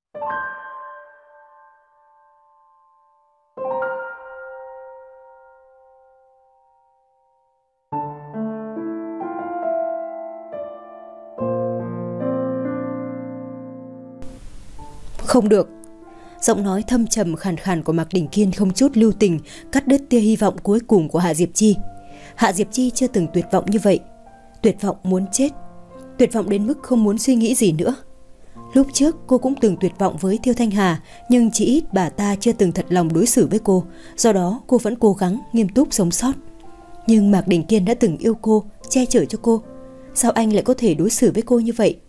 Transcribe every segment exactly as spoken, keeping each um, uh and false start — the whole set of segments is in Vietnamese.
Không được. Giọng nói thâm trầm khàn khàn của Mạc Đình Kiên không chút lưu tình cắt đứt tia hy vọng cuối cùng của Hạ Diệp Chi. Hạ Diệp Chi chưa từng tuyệt vọng như vậy. Tuyệt vọng muốn chết. Tuyệt vọng đến mức không muốn suy nghĩ gì nữa. Lúc trước cô cũng từng tuyệt vọng với Tiêu Thanh Hà, nhưng chỉ ít bà ta chưa từng thật lòng đối xử với cô, do đó cô vẫn cố gắng nghiêm túc sống sót. Nhưng Mạc Đình Kiên đã từng yêu cô, che chở cho cô. Sao anh lại có thể đối xử với cô như vậy?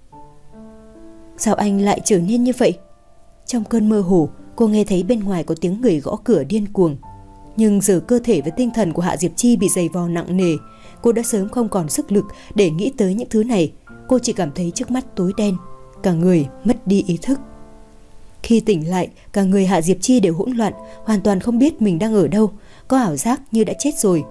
Sao anh lại trở nên như vậy? Trong cơn mơ hồ, cô nghe thấy bên ngoài có tiếng người gõ cửa điên cuồng. Nhưng giờ cơ thể và tinh thần của Hạ Diệp Chi bị giày vò nặng nề. Cô đã sớm không còn sức lực để nghĩ tới những thứ này. Cô chỉ cảm thấy trước mắt tối đen, cả người mất đi ý thức. Khi tỉnh lại, cả người Hạ Diệp Chi đều hỗn loạn, hoàn toàn không biết mình đang ở đâu, có ảo giác như đã chết rồi.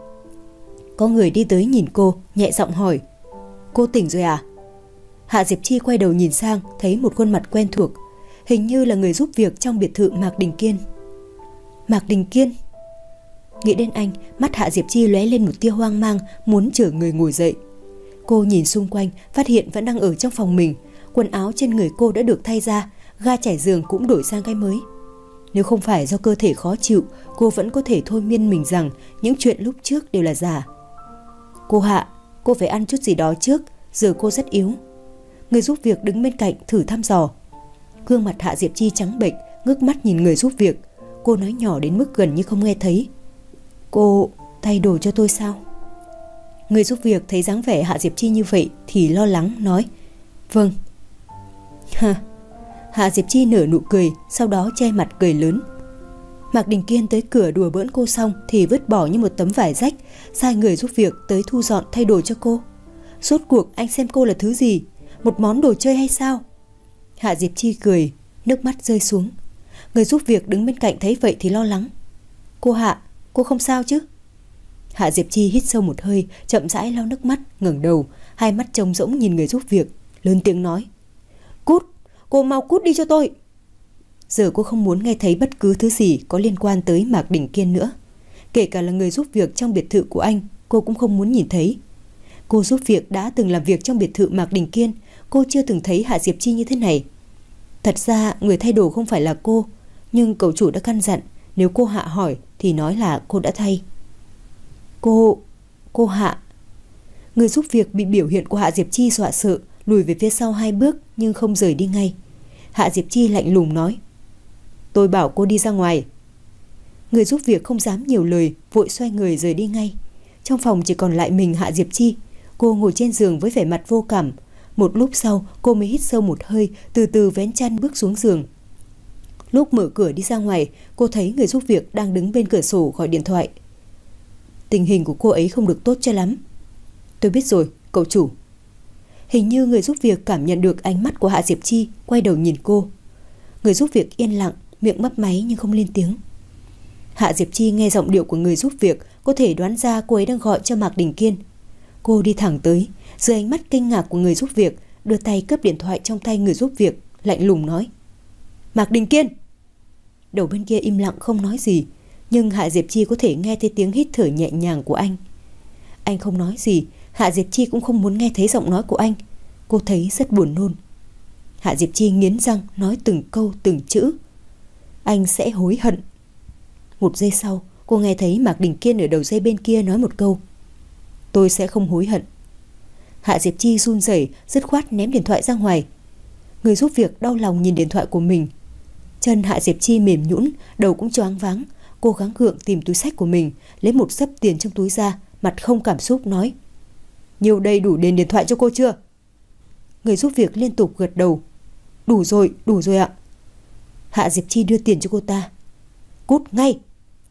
Có người đi tới nhìn cô, nhẹ giọng hỏi: "Cô tỉnh rồi à?" Hạ Diệp Chi quay đầu nhìn sang, thấy một khuôn mặt quen thuộc, hình như là người giúp việc trong biệt thự Mạc Đình Kiên. Mạc Đình Kiên. Nghĩ đến anh, mắt Hạ Diệp Chi lóe lên một tia hoang mang, muốn chở người ngồi dậy. Cô nhìn xung quanh, phát hiện vẫn đang ở trong phòng mình. Quần áo trên người cô đã được thay ra, ga trải giường cũng đổi sang cái mới. Nếu không phải do cơ thể khó chịu, cô vẫn có thể thôi miên mình rằng những chuyện lúc trước đều là giả. "Cô Hạ, cô phải ăn chút gì đó trước, giờ cô rất yếu." Người giúp việc đứng bên cạnh thử thăm dò. Gương mặt Hạ Diệp Chi trắng bệch, ngước mắt nhìn người giúp việc. Cô nói nhỏ đến mức gần như không nghe thấy: "Cô thay đồ cho tôi sao?" Người giúp việc thấy dáng vẻ Hạ Diệp Chi như vậy thì lo lắng nói: "Vâng." Ha. Hạ Diệp Chi nở nụ cười, sau đó che mặt cười lớn. Mạc Đình Kiên tới cửa đùa bỡn cô xong thì vứt bỏ như một tấm vải rách, sai người giúp việc tới thu dọn thay đồ cho cô. Rốt cuộc anh xem cô là thứ gì? Một món đồ chơi hay sao? Hạ Diệp Chi cười, nước mắt rơi xuống. Người giúp việc đứng bên cạnh thấy vậy thì lo lắng: "Cô Hạ, cô không sao chứ?" Hạ Diệp Chi hít sâu một hơi, chậm rãi lau nước mắt, ngẩng đầu, hai mắt trống rỗng nhìn người giúp việc, lớn tiếng nói: "Cút, cô mau cút đi cho tôi." Giờ cô không muốn nghe thấy bất cứ thứ gì có liên quan tới Mạc Đình Kiên nữa. Kể cả là người giúp việc trong biệt thự của anh, cô cũng không muốn nhìn thấy. Cô giúp việc đã từng làm việc trong biệt thự Mạc Đình Kiên, cô chưa từng thấy Hạ Diệp Chi như thế này. Thật ra người thay đồ không phải là cô, nhưng cậu chủ đã căn dặn nếu cô Hạ hỏi thì nói là cô đã thay. Cô... cô Hạ. Người giúp việc bị biểu hiện của Hạ Diệp Chi dọa sợ, lùi về phía sau hai bước nhưng không rời đi ngay. Hạ Diệp Chi lạnh lùng nói: "Tôi bảo cô đi ra ngoài." Người giúp việc không dám nhiều lời, vội xoay người rời đi ngay. Trong phòng chỉ còn lại mình Hạ Diệp Chi. Cô ngồi trên giường với vẻ mặt vô cảm. Một lúc sau cô mới hít sâu một hơi, từ từ vén chăn bước xuống giường. Lúc mở cửa đi ra ngoài, cô thấy người giúp việc đang đứng bên cửa sổ gọi điện thoại. Tình hình của cô ấy không được tốt cho lắm. "Tôi biết rồi, cậu chủ." Hình như người giúp việc cảm nhận được ánh mắt của Hạ Diệp Chi, quay đầu nhìn cô. Người giúp việc yên lặng, miệng mấp máy nhưng không lên tiếng. Hạ Diệp Chi nghe giọng điệu của người giúp việc, có thể đoán ra cô ấy đang gọi cho Mạc Đình Kiên. Cô đi thẳng tới, dưới ánh mắt kinh ngạc của người giúp việc, đưa tay cướp điện thoại trong tay người giúp việc, lạnh lùng nói: "Mạc Đình Kiên." Đầu bên kia im lặng không nói gì, nhưng Hạ Diệp Chi có thể nghe thấy tiếng hít thở nhẹ nhàng của anh. Anh không nói gì, Hạ Diệp Chi cũng không muốn nghe thấy giọng nói của anh. Cô thấy rất buồn nôn. Hạ Diệp Chi nghiến răng nói từng câu từng chữ: "Anh sẽ hối hận." Một giây sau, cô nghe thấy Mạc Đình Kiên ở đầu dây bên kia nói một câu: "Tôi sẽ không hối hận." Hạ Diệp Chi run rẩy, dứt khoát ném điện thoại ra ngoài. Người giúp việc đau lòng nhìn điện thoại của mình. Chân Hạ Diệp Chi mềm nhũn, đầu cũng choáng váng. Cô gắng gượng tìm túi xách của mình, lấy một xấp tiền trong túi ra, mặt không cảm xúc nói: "Nhiều đây đủ đền điện thoại cho cô chưa?" Người giúp việc liên tục gật đầu: "Đủ rồi, đủ rồi ạ." Hạ Diệp Chi đưa tiền cho cô ta. "Cút ngay."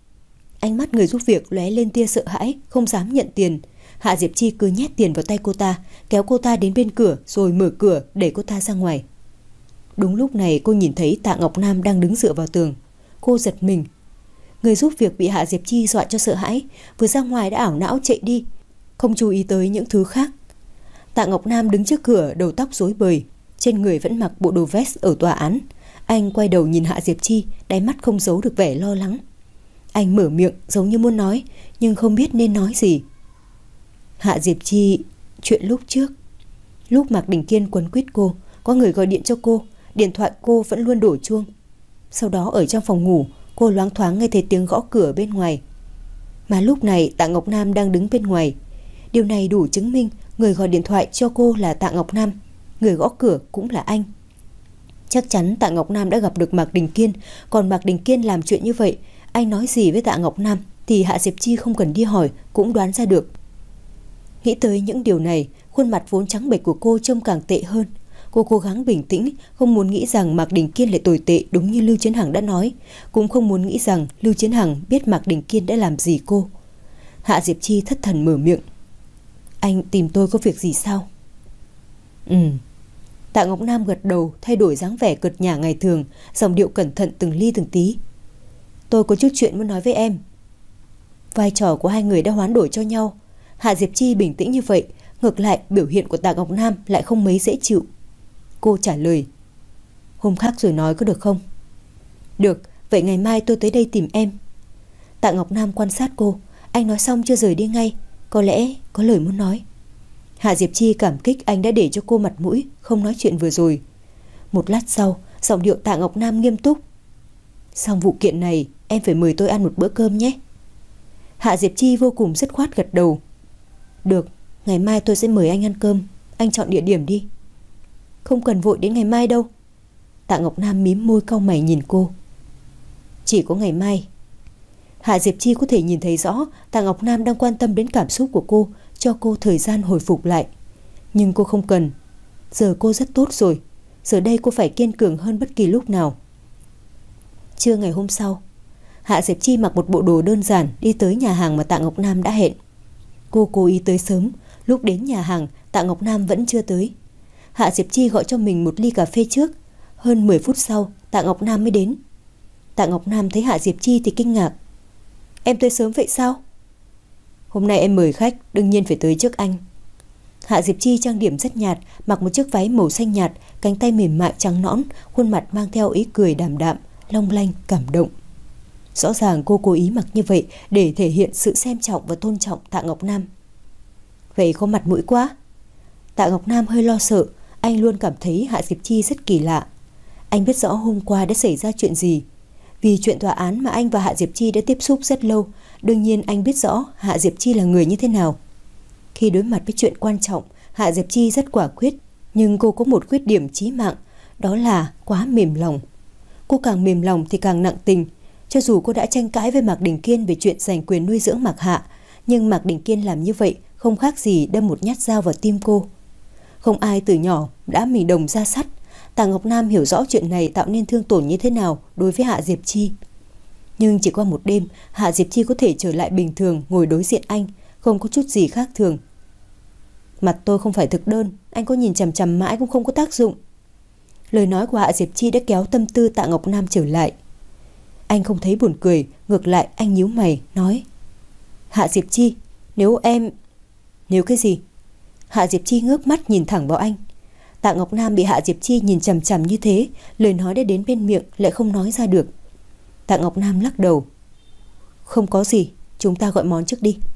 Ánh mắt người giúp việc lóe lên tia sợ hãi, không dám nhận tiền. Hạ Diệp Chi cứ nhét tiền vào tay cô ta, kéo cô ta đến bên cửa rồi mở cửa đẩy cô ta ra ngoài. Đúng lúc này cô nhìn thấy Tạ Ngọc Nam đang đứng dựa vào tường. Cô giật mình. Người giúp việc bị Hạ Diệp Chi dọa cho sợ hãi, vừa ra ngoài đã ảo não chạy đi, không chú ý tới những thứ khác. Tạ Ngọc Nam đứng trước cửa, đầu tóc rối bời, trên người vẫn mặc bộ đồ vest ở tòa án. Anh quay đầu nhìn Hạ Diệp Chi, đáy mắt không giấu được vẻ lo lắng. Anh mở miệng giống như muốn nói, nhưng không biết nên nói gì. Hạ Diệp Chi, chuyện lúc trước, lúc Mạc Đình Kiên quấn quýt cô, có người gọi điện cho cô, điện thoại cô vẫn luôn đổ chuông. Sau đó ở trong phòng ngủ, cô loáng thoáng nghe thấy tiếng gõ cửa bên ngoài. Mà lúc này Tạ Ngọc Nam đang đứng bên ngoài. Điều này đủ chứng minh người gọi điện thoại cho cô là Tạ Ngọc Nam, người gõ cửa cũng là anh. Chắc chắn Tạ Ngọc Nam đã gặp được Mạc Đình Kiên. Còn Mạc Đình Kiên làm chuyện như vậy, anh nói gì với Tạ Ngọc Nam thì Hạ Diệp Chi không cần đi hỏi cũng đoán ra được. Nghĩ tới những điều này, khuôn mặt vốn trắng bệch của cô trông càng tệ hơn. Cô cố gắng bình tĩnh, không muốn nghĩ rằng Mạc Đình Kiên lại tồi tệ đúng như Lưu Chiến Hằng đã nói, cũng không muốn nghĩ rằng Lưu Chiến Hằng biết Mạc Đình Kiên đã làm gì cô. Hạ Diệp Chi thất thần mở miệng. Anh tìm tôi có việc gì sao? Ừ. Tạ Ngọc Nam gật đầu, thay đổi dáng vẻ cợt nhả ngày thường, giọng điệu cẩn thận từng ly từng tí. Tôi có chút chuyện muốn nói với em. Vai trò của hai người đã hoán đổi cho nhau. Hạ Diệp Chi bình tĩnh như vậy, ngược lại biểu hiện của Tạ Ngọc Nam lại không mấy dễ chịu. Cô trả lời. Hôm khác rồi nói có được không? Được, vậy ngày mai tôi tới đây tìm em. Tạ Ngọc Nam quan sát cô. Anh nói xong chưa rời đi ngay, có lẽ có lời muốn nói. Hạ Diệp Chi cảm kích anh đã để cho cô mặt mũi, không nói chuyện vừa rồi. Một lát sau, giọng điệu Tạ Ngọc Nam nghiêm túc. Xong vụ kiện này, em phải mời tôi ăn một bữa cơm nhé. Hạ Diệp Chi vô cùng dứt khoát gật đầu. Được, ngày mai tôi sẽ mời anh ăn cơm. Anh chọn địa điểm đi. Không cần vội đến ngày mai đâu. Tạ Ngọc Nam mím môi cau mày nhìn cô. Chỉ có ngày mai. Hạ Diệp Chi có thể nhìn thấy rõ Tạ Ngọc Nam đang quan tâm đến cảm xúc của cô, cho cô thời gian hồi phục lại. Nhưng cô không cần. Giờ cô rất tốt rồi. Giờ đây cô phải kiên cường hơn bất kỳ lúc nào. Trưa ngày hôm sau, Hạ Diệp Chi mặc một bộ đồ đơn giản đi tới nhà hàng mà Tạ Ngọc Nam đã hẹn. Cô cố ý tới sớm. Lúc đến nhà hàng, Tạ Ngọc Nam vẫn chưa tới. Hạ Diệp Chi gọi cho mình một ly cà phê trước. Hơn mười phút sau, Tạ Ngọc Nam mới đến. Tạ Ngọc Nam thấy Hạ Diệp Chi thì kinh ngạc. Em tới sớm vậy sao? Hôm nay em mời khách, đương nhiên phải tới trước anh. Hạ Diệp Chi trang điểm rất nhạt, mặc một chiếc váy màu xanh nhạt, cánh tay mềm mại trắng nõn, khuôn mặt mang theo ý cười đạm đạm, long lanh, cảm động. Rõ ràng cô cố ý mặc như vậy để thể hiện sự xem trọng và tôn trọng Tạ Ngọc Nam. Vậy có mặt mũi quá. Tạ Ngọc Nam hơi lo sợ. Anh luôn cảm thấy Hạ Diệp Chi rất kỳ lạ. Anh biết rõ hôm qua đã xảy ra chuyện gì. Vì chuyện tòa án mà anh và Hạ Diệp Chi đã tiếp xúc rất lâu, đương nhiên anh biết rõ Hạ Diệp Chi là người như thế nào. Khi đối mặt với chuyện quan trọng, Hạ Diệp Chi rất quả quyết. Nhưng cô có một khuyết điểm chí mạng, đó là quá mềm lòng. Cô càng mềm lòng thì càng nặng tình. Cho dù cô đã tranh cãi với Mạc Đình Kiên về chuyện giành quyền nuôi dưỡng Mạc Hạ, nhưng Mạc Đình Kiên làm như vậy không khác gì đâm một nhát dao vào tim cô. Không ai từ nhỏ đã mì đồng ra sắt. Tạ Ngọc Nam hiểu rõ chuyện này tạo nên thương tổn như thế nào đối với Hạ Diệp Chi. Nhưng chỉ qua một đêm, Hạ Diệp Chi có thể trở lại bình thường, ngồi đối diện anh, không có chút gì khác thường. Mặt tôi không phải thực đơn, anh có nhìn chằm chằm mãi cũng không có tác dụng. Lời nói của Hạ Diệp Chi đã kéo tâm tư Tạ Ngọc Nam trở lại. Anh không thấy buồn cười, ngược lại anh nhíu mày, nói. Hạ Diệp Chi, nếu em... Nếu cái gì? Hạ Diệp Chi ngước mắt nhìn thẳng vào anh. Tạ Ngọc Nam bị Hạ Diệp Chi nhìn chằm chằm như thế, lời nói đã đến bên miệng lại không nói ra được. Tạ Ngọc Nam lắc đầu. Không có gì, chúng ta gọi món trước đi.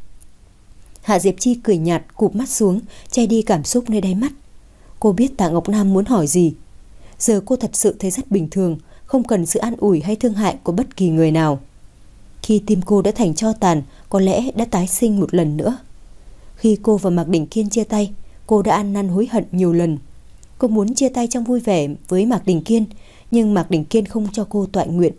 Hạ Diệp Chi cười nhạt, cụp mắt xuống, che đi cảm xúc nơi đáy mắt. Cô biết Tạ Ngọc Nam muốn hỏi gì. Giờ cô thật sự thấy rất bình thường, không cần sự an ủi hay thương hại của bất kỳ người nào. Khi tim cô đã thành tro tàn, có lẽ đã tái sinh một lần nữa. Khi cô và Mạc Đình Kiên chia tay, cô đã ăn năn hối hận nhiều lần. Cô muốn chia tay trong vui vẻ với Mạc Đình Kiên, nhưng Mạc Đình Kiên không cho cô toại nguyện.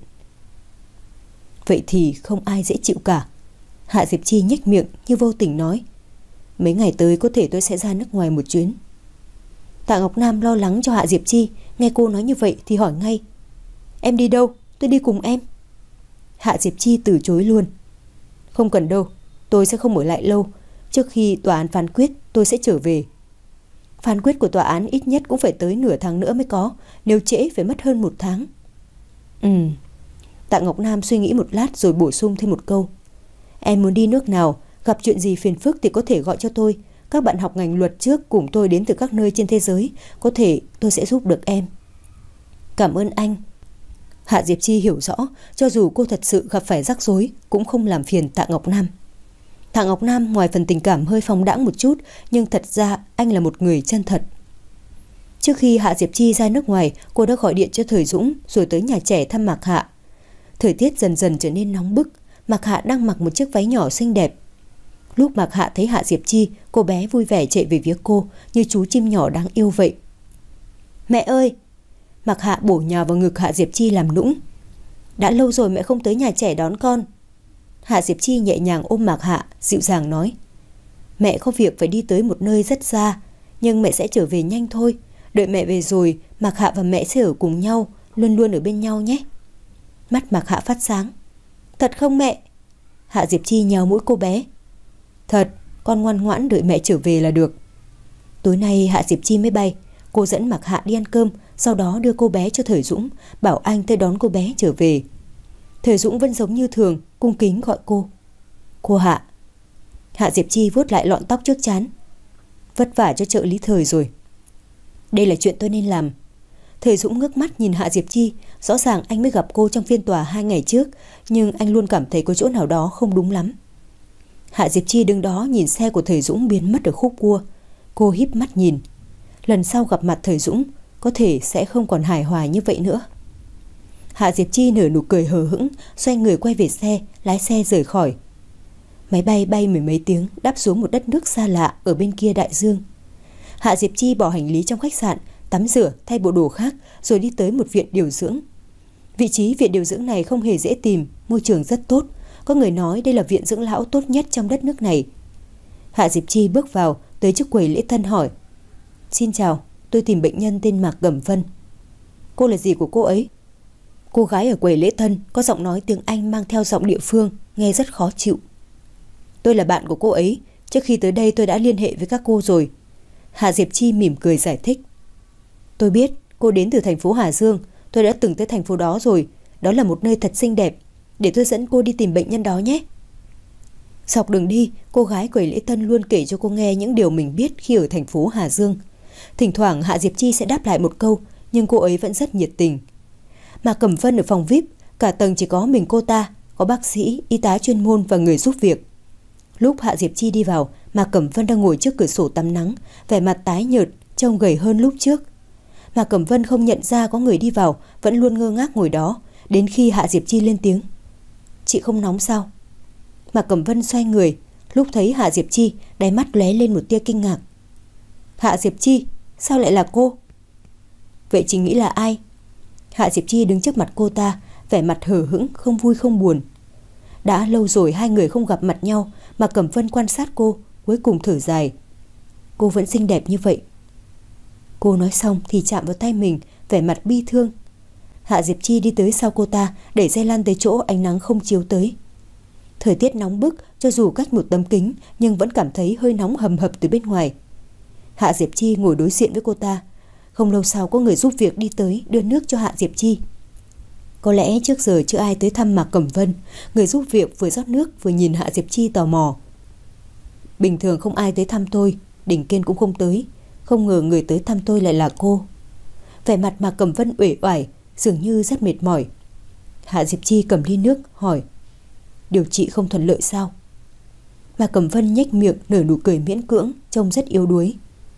Vậy thì không ai dễ chịu cả. Hạ Diệp Chi nhếch miệng như vô tình nói. Mấy ngày tới có thể tôi sẽ ra nước ngoài một chuyến. Tạ Ngọc Nam lo lắng cho Hạ Diệp Chi, nghe cô nói như vậy thì hỏi ngay. Em đi đâu? Tôi đi cùng em. Hạ Diệp Chi từ chối luôn. Không cần đâu, tôi sẽ không ở lại lâu. Trước khi tòa án phán quyết tôi sẽ trở về. Phán quyết của tòa án ít nhất cũng phải tới nửa tháng nữa mới có, nếu trễ phải mất hơn một tháng. Ừ. Tạ Ngọc Nam suy nghĩ một lát rồi bổ sung thêm một câu. Em muốn đi nước nào, gặp chuyện gì phiền phức thì có thể gọi cho tôi. Các bạn học ngành luật trước cùng tôi đến từ các nơi trên thế giới, có thể tôi sẽ giúp được em. Cảm ơn anh. Hạ Diệp Chi hiểu rõ, cho dù cô thật sự gặp phải rắc rối cũng không làm phiền Tạ Ngọc Nam. Tạ Ngọc Nam ngoài phần tình cảm hơi phóng đãng một chút, nhưng thật ra anh là một người chân thật. Trước khi Hạ Diệp Chi ra nước ngoài, cô đã gọi điện cho Thời Dũng rồi tới nhà trẻ thăm Mạc Hạ. Thời tiết dần dần trở nên nóng bức, Mạc Hạ đang mặc một chiếc váy nhỏ xinh đẹp. Lúc Mạc Hạ thấy Hạ Diệp Chi, cô bé vui vẻ chạy về phía cô như chú chim nhỏ đáng yêu vậy. Mẹ ơi! Mạc Hạ bổ nhào vào ngực Hạ Diệp Chi làm nũng. Đã lâu rồi mẹ không tới nhà trẻ đón con. Hạ Diệp Chi nhẹ nhàng ôm Mạc Hạ, dịu dàng nói. Mẹ có việc phải đi tới một nơi rất xa, nhưng mẹ sẽ trở về nhanh thôi. Đợi mẹ về rồi, Mạc Hạ và mẹ sẽ ở cùng nhau, luôn luôn ở bên nhau nhé. Mắt Mạc Hạ phát sáng. Thật không mẹ? Hạ Diệp Chi nhéo mũi cô bé. Thật, con ngoan ngoãn đợi mẹ trở về là được. Tối nay Hạ Diệp Chi mới bay. Cô dẫn Mạc Hạ đi ăn cơm, sau đó đưa cô bé cho Thời Dũng, bảo anh tới đón cô bé trở về. Thời Dũng vẫn giống như thường, cung kính gọi cô. Cô Hạ. Hạ Diệp Chi vuốt lại lọn tóc trước trán. Vất vả cho trợ lý Thời rồi. Đây là chuyện tôi nên làm. Thời Dũng ngước mắt nhìn Hạ Diệp Chi. Rõ ràng anh mới gặp cô trong phiên tòa hai ngày trước, nhưng anh luôn cảm thấy có chỗ nào đó không đúng lắm. Hạ Diệp Chi đứng đó nhìn xe của Thời Dũng biến mất ở khúc cua. Cô híp mắt nhìn. Lần sau gặp mặt Thời Dũng có thể sẽ không còn hài hòa như vậy nữa. Hạ Diệp Chi nở nụ cười hờ hững, xoay người quay về xe, lái xe rời khỏi. Máy bay bay mười mấy tiếng, đáp xuống một đất nước xa lạ ở bên kia đại dương. Hạ Diệp Chi bỏ hành lý trong khách sạn, tắm rửa, thay bộ đồ khác, rồi đi tới một viện điều dưỡng. Vị trí viện điều dưỡng này không hề dễ tìm, môi trường rất tốt. Có người nói đây là viện dưỡng lão tốt nhất trong đất nước này. Hạ Diệp Chi bước vào, tới trước quầy lễ tân hỏi. Xin chào, tôi tìm bệnh nhân tên Mạc Cẩm Vân. Cô là gì của cô ấy? Cô gái ở quầy lễ tân có giọng nói tiếng Anh mang theo giọng địa phương, nghe rất khó chịu. Tôi là bạn của cô ấy, trước khi tới đây tôi đã liên hệ với các cô rồi. Hạ Diệp Chi mỉm cười giải thích. Tôi biết cô đến từ thành phố Hà Dương, tôi đã từng tới thành phố đó rồi. Đó là một nơi thật xinh đẹp. Để tôi dẫn cô đi tìm bệnh nhân đó nhé. Dọc đường đi, cô gái quầy lễ tân luôn kể cho cô nghe những điều mình biết khi ở thành phố Hà Dương. Thỉnh thoảng Hạ Diệp Chi sẽ đáp lại một câu, nhưng cô ấy vẫn rất nhiệt tình. Mà Cẩm Vân ở phòng vi ai pi, cả tầng chỉ có mình cô ta, có bác sĩ, y tá chuyên môn và người giúp việc. Lúc Hạ Diệp Chi đi vào, Mạc Cẩm Vân đang ngồi trước cửa sổ tắm nắng, vẻ mặt tái nhợt, trông gầy hơn lúc trước. Mạc Cẩm Vân không nhận ra có người đi vào, vẫn luôn ngơ ngác ngồi đó, đến khi Hạ Diệp Chi lên tiếng. Chị không nóng sao? Mạc Cẩm Vân xoay người, lúc thấy Hạ Diệp Chi, đáy mắt lóe lên một tia kinh ngạc. Hạ Diệp Chi, sao lại là cô? Vậy chị nghĩ là ai? Hạ Diệp Chi đứng trước mặt cô ta, vẻ mặt hờ hững, không vui không buồn. Đã lâu rồi hai người không gặp mặt nhau, mà Cẩm Vân quan sát cô, cuối cùng thở dài. Cô vẫn xinh đẹp như vậy. Cô nói xong thì chạm vào tay mình, vẻ mặt bi thương. Hạ Diệp Chi đi tới sau cô ta, đẩy dây lăn tới chỗ ánh nắng không chiếu tới. Thời tiết nóng bức, cho dù cách một tấm kính nhưng vẫn cảm thấy hơi nóng hầm hập từ bên ngoài. Hạ Diệp Chi ngồi đối diện với cô ta. Không lâu sau có người giúp việc đi tới đưa nước cho Hạ Diệp Chi. Có lẽ trước giờ chưa ai tới thăm Mạc Cẩm Vân. Người giúp việc vừa rót nước vừa nhìn Hạ Diệp Chi tò mò. Bình thường không ai tới thăm tôi, Đình Kiên cũng không tới. Không ngờ người tới thăm tôi lại là cô. Vẻ mặt Mạc Cẩm Vân uể oải, dường như rất mệt mỏi. Hạ Diệp Chi cầm ly nước hỏi. Điều trị không thuận lợi sao? Mạc Cẩm Vân nhếch miệng nở nụ cười miễn cưỡng, trông rất yếu đuối.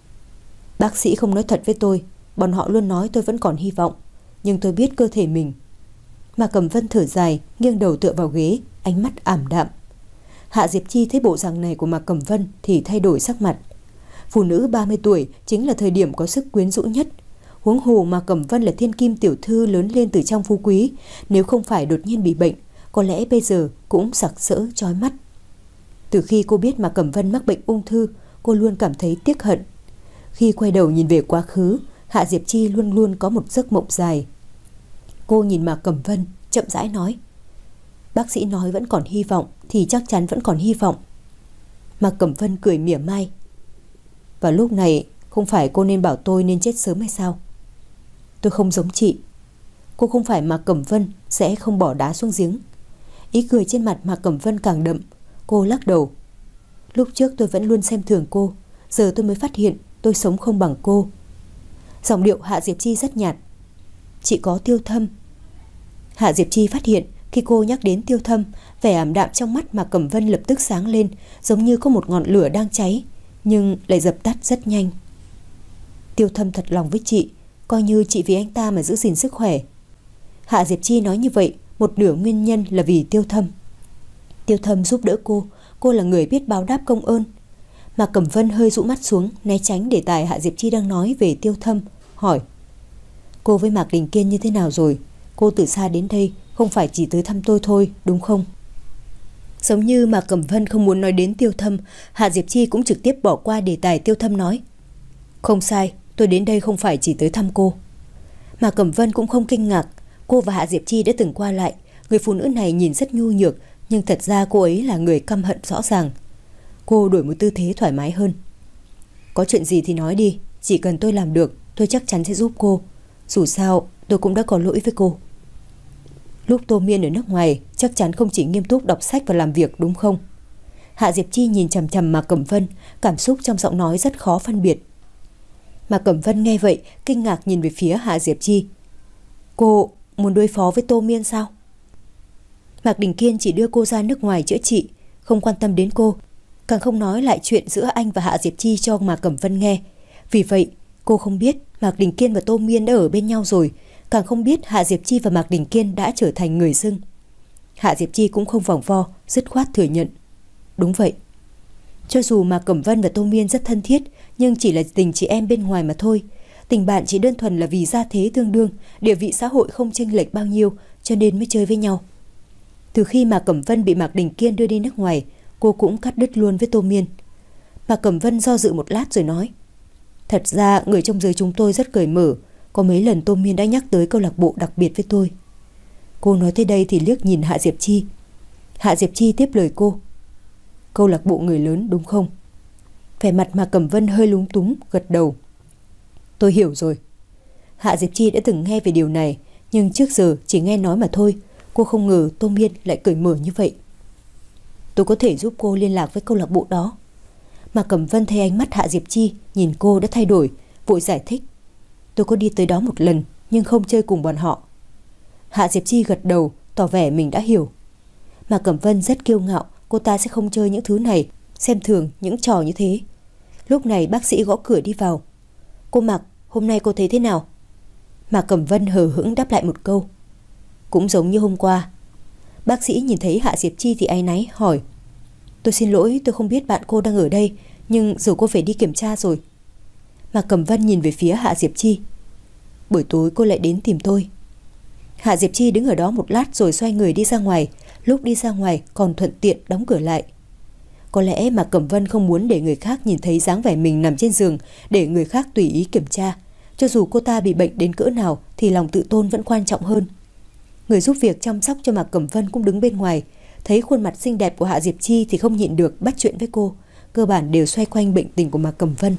Bác sĩ không nói thật với tôi, bọn họ luôn nói tôi vẫn còn hy vọng, nhưng tôi biết cơ thể mình. Mạc Cẩm Vân thở dài, nghiêng đầu tựa vào ghế, ánh mắt ảm đạm. Hạ Diệp Chi thấy bộ dạng này của Mạc Cẩm Vân thì thay đổi sắc mặt. Phụ nữ ba mươi tuổi chính là thời điểm có sức quyến rũ nhất. Huống hồ Mạc Cẩm Vân là thiên kim tiểu thư lớn lên từ trong phú quý, nếu không phải đột nhiên bị bệnh, có lẽ bây giờ cũng sặc sỡ chói mắt. Từ khi cô biết Mạc Cẩm Vân mắc bệnh ung thư, cô luôn cảm thấy tiếc hận. Khi quay đầu nhìn về quá khứ, Hạ Diệp Chi luôn luôn có một giấc mộng dài. Cô nhìn Mạc Cẩm Vân, chậm rãi nói. Bác sĩ nói vẫn còn hy vọng thì chắc chắn vẫn còn hy vọng. Mạc Cẩm Vân cười mỉa mai. Và lúc này không phải cô nên bảo tôi nên chết sớm hay sao? Tôi không giống chị. Cô không phải Mạc Cẩm Vân sẽ không bỏ đá xuống giếng. Ý cười trên mặt Mạc Cẩm Vân càng đậm. Cô lắc đầu. Lúc trước tôi vẫn luôn xem thường cô, giờ tôi mới phát hiện tôi sống không bằng cô. Giọng điệu Hạ Diệp Chi rất nhạt. Chị có Tiêu Thâm. Hạ Diệp Chi phát hiện khi cô nhắc đến Tiêu Thâm, vẻ ảm đạm trong mắt Mạc Cẩm Vân lập tức sáng lên, giống như có một ngọn lửa đang cháy, nhưng lại dập tắt rất nhanh. Tiêu Thâm thật lòng với chị, coi như chị vì anh ta mà giữ gìn sức khỏe. Hạ Diệp Chi nói như vậy, một nửa nguyên nhân là vì Tiêu Thâm. Tiêu Thâm giúp đỡ cô, cô là người biết báo đáp công ơn. Mạc Cẩm Vân hơi rũ mắt xuống, né tránh đề tài Hạ Diệp Chi đang nói về Tiêu Thâm, hỏi: Cô với Mạc Đình Kiên như thế nào rồi? Cô từ xa đến đây không phải chỉ tới thăm tôi thôi, đúng không? Giống như Mạc Cẩm Vân không muốn nói đến Tiêu Thâm, Hạ Diệp Chi cũng trực tiếp bỏ qua đề tài Tiêu Thâm, nói: Không sai, tôi đến đây không phải chỉ tới thăm cô. Mạc Cẩm Vân cũng không kinh ngạc, cô và Hạ Diệp Chi đã từng qua lại. Người phụ nữ này nhìn rất nhu nhược, nhưng thật ra cô ấy là người căm hận rõ ràng. Cô đổi một tư thế thoải mái hơn. Có chuyện gì thì nói đi, chỉ cần tôi làm được, tôi chắc chắn sẽ giúp cô. Dù sao, tôi cũng đã có lỗi với cô. Lúc Tô Miên ở nước ngoài, chắc chắn không chỉ nghiêm túc đọc sách và làm việc, đúng không? Hạ Diệp Chi nhìn chằm chằm Mạc Cẩm Vân, cảm xúc trong giọng nói rất khó phân biệt. Mạc Cẩm Vân nghe vậy, kinh ngạc nhìn về phía Hạ Diệp Chi. Cô muốn đối phó với Tô Miên sao? Mạc Đình Kiên chỉ đưa cô ra nước ngoài chữa trị, không quan tâm đến cô, càng không nói lại chuyện giữa anh và Hạ Diệp Chi cho Mạc Cẩm Vân nghe. Vì vậy, cô không biết Mạc Đình Kiên và Tô Miên đã ở bên nhau rồi, càng không biết Hạ Diệp Chi và Mạc Đình Kiên đã trở thành người dưng. Hạ Diệp Chi cũng không vòng vo, dứt khoát thừa nhận. Đúng vậy. Cho dù Mạc Cẩm Vân và Tô Miên rất thân thiết, nhưng chỉ là tình chị em bên ngoài mà thôi. Tình bạn chỉ đơn thuần là vì gia thế tương đương, địa vị xã hội không chênh lệch bao nhiêu, cho nên mới chơi với nhau. Từ khi Mạc Cẩm Vân bị Mạc Đình Kiên đưa đi nước ngoài, cô cũng cắt đứt luôn với Tô Miên. Mạc Cẩm Vân do dự một lát rồi nói: Thật ra người trong giới chúng tôi rất cởi mở, có mấy lần Tô Miên đã nhắc tới câu lạc bộ đặc biệt với tôi. Cô nói tới đây thì liếc nhìn Hạ Diệp Chi. Hạ Diệp Chi tiếp lời cô: Câu lạc bộ người lớn đúng không? Vẻ mặt Mạc Cẩm Vân hơi lúng túng, gật đầu. Tôi hiểu rồi. Hạ Diệp Chi đã từng nghe về điều này, nhưng trước giờ chỉ nghe nói mà thôi. Cô không ngờ Tô Miên lại cởi mở như vậy. Tôi có thể giúp cô liên lạc với câu lạc bộ đó. Mạc Cẩm Vân thấy ánh mắt Hạ Diệp Chi nhìn cô đã thay đổi, vội giải thích. Tôi có đi tới đó một lần, nhưng không chơi cùng bọn họ. Hạ Diệp Chi gật đầu, tỏ vẻ mình đã hiểu. Mạc Cẩm Vân rất kiêu ngạo, cô ta sẽ không chơi những thứ này, xem thường những trò như thế. Lúc này bác sĩ gõ cửa đi vào. Cô Mạc, hôm nay cô thấy thế nào? Mạc Cẩm Vân hờ hững đáp lại một câu. Cũng giống như hôm qua. Bác sĩ nhìn thấy Hạ Diệp Chi thì áy náy hỏi. Tôi xin lỗi, tôi không biết bạn cô đang ở đây, nhưng giờ cô phải đi kiểm tra rồi. Mạc Cẩm Vân nhìn về phía Hạ Diệp Chi. Buổi tối cô lại đến tìm tôi. Hạ Diệp Chi đứng ở đó một lát rồi xoay người đi ra ngoài. Lúc đi ra ngoài còn thuận tiện đóng cửa lại. Có lẽ Mạc Cẩm Vân không muốn để người khác nhìn thấy dáng vẻ mình nằm trên giường, để người khác tùy ý kiểm tra. Cho dù cô ta bị bệnh đến cỡ nào thì lòng tự tôn vẫn quan trọng hơn. Người giúp việc chăm sóc cho Mạc Cẩm Vân cũng đứng bên ngoài. Thấy khuôn mặt xinh đẹp của Hạ Diệp Chi thì không nhịn được bắt chuyện với cô. Cơ bản đều xoay quanh bệnh tình của Mạc Cẩm Vân.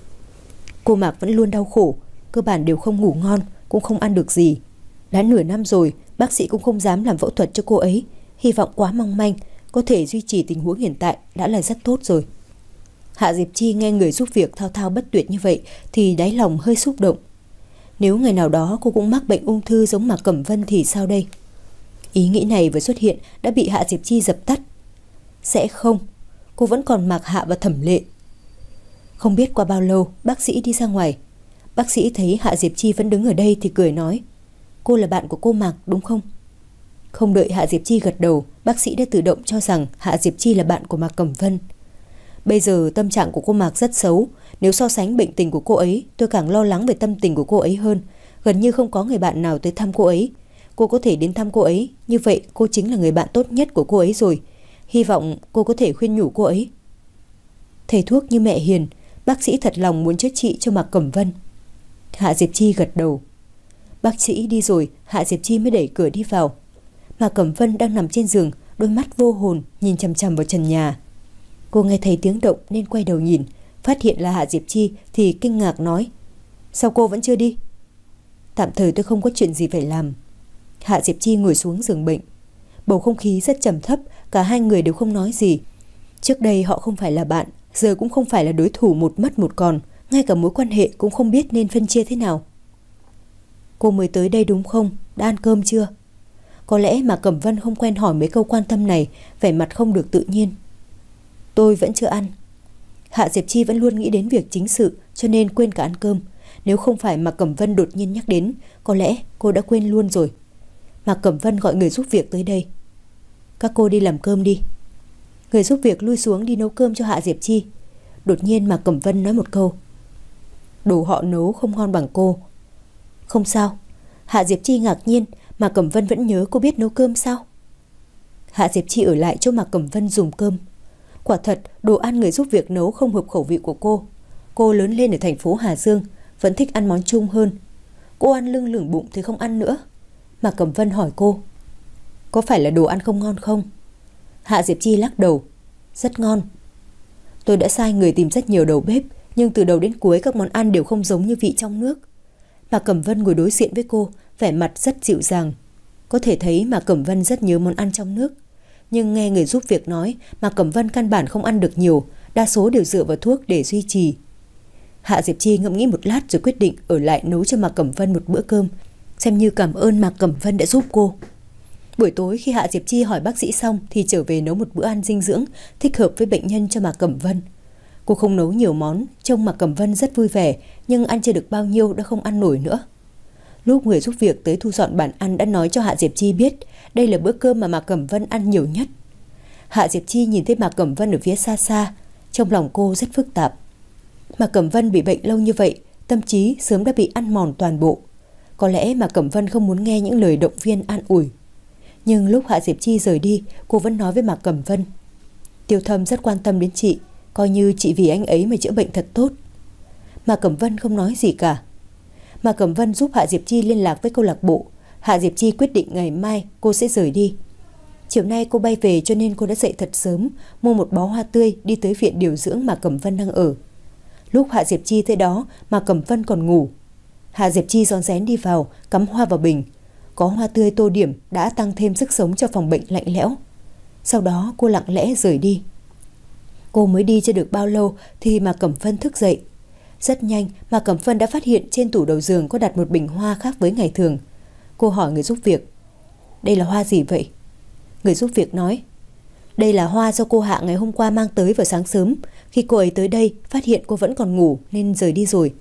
Cô Mạc vẫn luôn đau khổ, cơ bản đều không ngủ ngon, cũng không ăn được gì. Đã nửa năm rồi, bác sĩ cũng không dám làm phẫu thuật cho cô ấy. Hy vọng quá mong manh, có thể duy trì tình huống hiện tại đã là rất tốt rồi. Hạ Diệp Chi nghe người giúp việc thao thao bất tuyệt như vậy thì đáy lòng hơi xúc động. Nếu ngày nào đó cô cũng mắc bệnh ung thư giống Mạc Cẩm Vân thì sao đây? Ý nghĩ này vừa xuất hiện đã bị Hạ Diệp Chi dập tắt. Sẽ không, cô vẫn còn Mạc Hạ và Thẩm Lệ. Không biết qua bao lâu bác sĩ đi ra ngoài. Bác sĩ thấy Hạ Diệp Chi vẫn đứng ở đây thì cười nói. Cô là bạn của cô Mạc đúng không? Không đợi Hạ Diệp Chi gật đầu, bác sĩ đã tự động cho rằng Hạ Diệp Chi là bạn của Mạc Cẩm Vân. Bây giờ tâm trạng của cô Mạc rất xấu. Nếu so sánh bệnh tình của cô ấy, tôi càng lo lắng về tâm tình của cô ấy hơn. Gần như không có người bạn nào tới thăm cô ấy. Cô có thể đến thăm cô ấy, như vậy cô chính là người bạn tốt nhất của cô ấy rồi. Hy vọng cô có thể khuyên nhủ cô ấy. Thầy thuốc như mẹ hiền, bác sĩ thật lòng muốn chữa trị cho Mạc Cẩm Vân. Hạ Diệp Chi gật đầu. Bác sĩ đi rồi, Hạ Diệp Chi mới đẩy cửa đi vào. Mạc Cẩm Vân đang nằm trên giường, đôi mắt vô hồn nhìn chằm chằm vào trần nhà. Cô nghe thấy tiếng động nên quay đầu nhìn, phát hiện là Hạ Diệp Chi thì kinh ngạc nói. Sao cô vẫn chưa đi? Tạm thời tôi không có chuyện gì phải làm. Hạ Diệp Chi ngồi xuống giường bệnh. Bầu không khí rất trầm thấp, cả hai người đều không nói gì. Trước đây họ không phải là bạn, giờ cũng không phải là đối thủ một mất một còn, ngay cả mối quan hệ cũng không biết nên phân chia thế nào. Cô mới tới đây đúng không? Đã ăn cơm chưa? Có lẽ Mạc Cẩm Vân không quen hỏi mấy câu quan tâm này, vẻ mặt không được tự nhiên. Tôi vẫn chưa ăn. Hạ Diệp Chi vẫn luôn nghĩ đến việc chính sự, cho nên quên cả ăn cơm. Nếu không phải Mạc Cẩm Vân đột nhiên nhắc đến, có lẽ cô đã quên luôn rồi. Mạc Cẩm Vân gọi người giúp việc tới đây. Các cô đi làm cơm đi. Người giúp việc lui xuống đi nấu cơm cho Hạ Diệp Chi. Đột nhiên Mạc Cẩm Vân nói một câu. Đồ họ nấu không ngon bằng cô. Không sao. Hạ Diệp Chi ngạc nhiên, Mạc Cẩm Vân vẫn nhớ cô biết nấu cơm sao? Hạ Diệp Chi ở lại cho Mạc Cẩm Vân dùng cơm. Quả thật, đồ ăn người giúp việc nấu không hợp khẩu vị của cô. Cô lớn lên ở thành phố Hà Dương, vẫn thích ăn món Trung hơn. Cô ăn lưng lửng bụng thì không ăn nữa. Mạc Cẩm Vân hỏi cô, có phải là đồ ăn không ngon không? Hạ Diệp Chi lắc đầu. Rất ngon. Tôi đã sai người tìm rất nhiều đầu bếp, nhưng từ đầu đến cuối các món ăn đều không giống như vị trong nước. Mạc Cẩm Vân ngồi đối diện với cô, vẻ mặt rất dịu dàng. Có thể thấy Mạc Cẩm Vân rất nhớ món ăn trong nước. Nhưng nghe người giúp việc nói, Mạc Cẩm Vân căn bản không ăn được nhiều, đa số đều dựa vào thuốc để duy trì. Hạ Diệp Chi ngẫm nghĩ một lát rồi quyết định ở lại nấu cho Mạc Cẩm Vân một bữa cơm, xem như cảm ơn Mạc Cẩm Vân đã giúp cô. Buổi tối khi Hạ Diệp Chi hỏi bác sĩ xong thì trở về nấu một bữa ăn dinh dưỡng thích hợp với bệnh nhân cho Mạc Cẩm Vân. Cô không nấu nhiều món, trông Mạc Cẩm Vân rất vui vẻ, nhưng ăn chưa được bao nhiêu đã không ăn nổi nữa. Lúc người giúp việc tới thu dọn bàn ăn đã nói cho Hạ Diệp Chi biết đây là bữa cơm mà Mạc Cẩm Vân ăn nhiều nhất. Hạ Diệp Chi nhìn thấy Mạc Cẩm Vân ở phía xa xa, trong lòng cô rất phức tạp. Mạc Cẩm Vân bị bệnh lâu như vậy, tâm trí sớm đã bị ăn mòn toàn bộ. Có lẽ Mạc Cẩm Vân không muốn nghe những lời động viên an ủi. Nhưng lúc Hạ Diệp Chi rời đi, cô vẫn nói với Mạc Cẩm Vân, Tiêu Thâm rất quan tâm đến chị, coi như chị vì anh ấy mà chữa bệnh thật tốt. Mạc Cẩm Vân không nói gì cả. Mạc Cẩm Vân giúp Hạ Diệp Chi liên lạc với câu lạc bộ. Hạ Diệp Chi quyết định ngày mai cô sẽ rời đi. Chiều nay cô bay về cho nên cô đã dậy thật sớm, mua một bó hoa tươi đi tới viện điều dưỡng Mạc Cẩm Vân đang ở. Lúc Hạ Diệp Chi tới đó, Mạc Cẩm Vân còn ngủ. Hạ Diệp Chi rón rén đi vào, cắm hoa vào bình. Có hoa tươi tô điểm đã tăng thêm sức sống cho phòng bệnh lạnh lẽo. Sau đó cô lặng lẽ rời đi. Cô mới đi chưa được bao lâu thì Mạc Cẩm Vân thức dậy. Rất nhanh, Mạc Cẩm Vân đã phát hiện trên tủ đầu giường có đặt một bình hoa khác với ngày thường. Cô hỏi người giúp việc, đây là hoa gì vậy? Người giúp việc nói, đây là hoa do cô Hạ ngày hôm qua mang tới vào sáng sớm. Khi cô ấy tới đây, phát hiện cô vẫn còn ngủ nên rời đi rồi.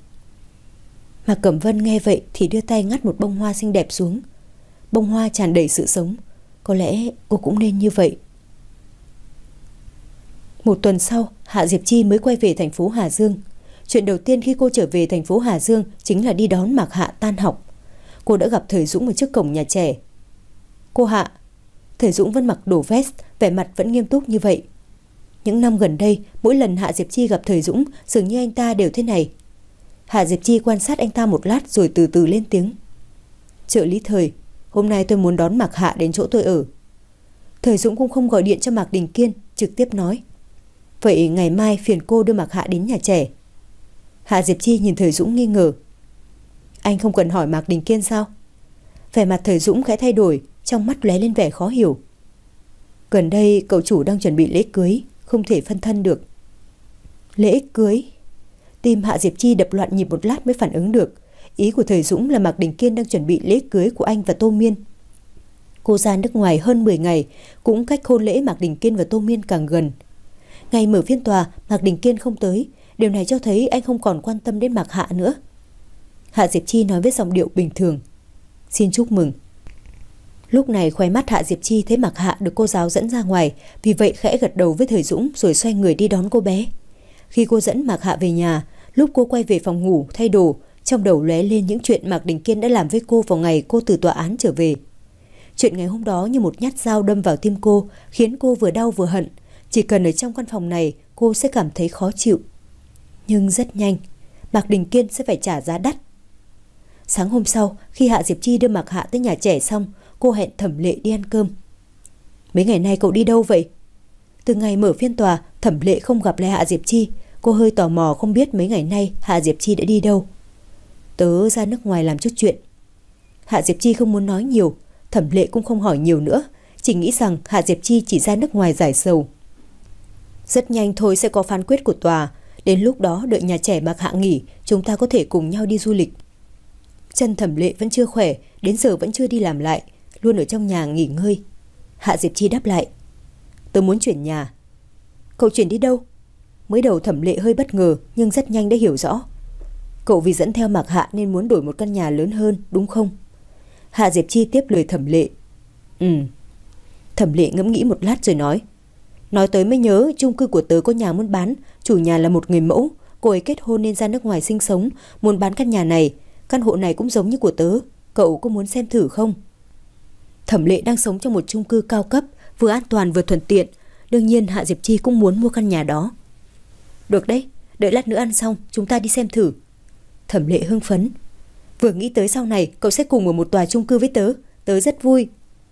Mạc Cẩm Vân nghe vậy thì đưa tay ngắt một bông hoa xinh đẹp xuống. Bông hoa tràn đầy sự sống. Có lẽ cô cũng nên như vậy. Một tuần sau, Hạ Diệp Chi mới quay về thành phố Hà Dương. Chuyện đầu tiên khi cô trở về thành phố Hà Dương chính là đi đón Mạc Hạ tan học. Cô đã gặp Thời Dũng ở trước cổng nhà trẻ. Cô Hạ. Thời Dũng vẫn mặc đồ vest, vẻ mặt vẫn nghiêm túc như vậy. Những năm gần đây, mỗi lần Hạ Diệp Chi gặp Thời Dũng, dường như anh ta đều thế này. Hạ Diệp Chi quan sát anh ta một lát rồi từ từ lên tiếng. Trợ lý Thời, hôm nay tôi muốn đón Mạc Hạ đến chỗ tôi ở. Thời Dũng cũng không gọi điện cho Mạc Đình Kiên, trực tiếp nói. Vậy ngày mai phiền cô đưa Mạc Hạ đến nhà trẻ. Hạ Diệp Chi nhìn Thời Dũng nghi ngờ. Anh không cần hỏi Mạc Đình Kiên sao? Vẻ mặt Thời Dũng khẽ thay đổi, trong mắt lóe lên vẻ khó hiểu. Gần đây cậu chủ đang chuẩn bị lễ cưới, không thể phân thân được. Lễ cưới? Tim Hạ Diệp Chi đập loạn nhịp một lát mới phản ứng được. Ý của Thời Dũng là Mạc Đình Kiên đang chuẩn bị lễ cưới của anh và Tô Miên. Cô ra nước ngoài hơn mười ngày, cũng cách hôn lễ Mạc Đình Kiên và Tô Miên càng gần. Ngày mở phiên tòa, Mạc Đình Kiên không tới. Điều này cho thấy anh không còn quan tâm đến Mạc Hạ nữa. Hạ Diệp Chi nói với giọng điệu bình thường. Xin chúc mừng. Lúc này khóe mắt Hạ Diệp Chi thấy Mạc Hạ được cô giáo dẫn ra ngoài, vì vậy khẽ gật đầu với Thời Dũng rồi xoay người đi đón cô bé. Khi cô dẫn Mạc Hạ về nhà, lúc cô quay về phòng ngủ thay đồ, trong đầu lóe lên những chuyện Mạc Đình Kiên đã làm với cô vào ngày cô từ tòa án trở về. Chuyện ngày hôm đó như một nhát dao đâm vào tim cô, khiến cô vừa đau vừa hận. Chỉ cần ở trong căn phòng này, cô sẽ cảm thấy khó chịu. Nhưng rất nhanh, Mạc Đình Kiên sẽ phải trả giá đắt. Sáng hôm sau, khi Hạ Diệp Chi đưa Mạc Hạ tới nhà trẻ xong, cô hẹn Thẩm Lệ đi ăn cơm. Mấy ngày nay cậu đi đâu vậy? Từ ngày mở phiên tòa, Thẩm Lệ không gặp lại Hạ Diệp Chi. Cô hơi tò mò không biết mấy ngày nay Hạ Diệp Chi đã đi đâu. Tớ ra nước ngoài làm chút chuyện. Hạ Diệp Chi không muốn nói nhiều. Thẩm Lệ cũng không hỏi nhiều nữa, chỉ nghĩ rằng Hạ Diệp Chi chỉ ra nước ngoài giải sầu. Rất nhanh thôi sẽ có phán quyết của tòa. Đến lúc đó đợi nhà trẻ Mạc Hạ nghỉ, chúng ta có thể cùng nhau đi du lịch. Chân Thẩm Lệ vẫn chưa khỏe, đến giờ vẫn chưa đi làm lại. luôn ở trong nhà nghỉ ngơi. Hạ Diệp Chi đáp lại: Tôi muốn chuyển nhà. Cậu chuyển đi đâu? Mới đầu Thẩm Lệ hơi bất ngờ nhưng rất nhanh đã hiểu rõ. Cậu vì dẫn theo Mạc Hạ nên muốn đổi một căn nhà lớn hơn, đúng không? Hạ Diệp Chi tiếp lời Thẩm Lệ. Ừ. Thẩm Lệ ngẫm nghĩ một lát rồi nói: Nói tới mới nhớ, chung cư của tớ có nhà muốn bán, chủ nhà là một người mẫu, cô ấy kết hôn nên ra nước ngoài sinh sống, muốn bán căn nhà này. Căn hộ này cũng giống như của tớ, cậu có muốn xem thử không? Thẩm Lệ đang sống trong một chung cư cao cấp, vừa an toàn vừa thuận tiện, đương nhiên Hạ Diệp Chi cũng muốn mua căn nhà đó. Được đấy, đợi lát nữa ăn xong chúng ta đi xem thử. Thẩm Lệ hưng phấn. Vừa nghĩ tới sau này cậu sẽ cùng ở một tòa chung cư với tớ, tớ rất vui.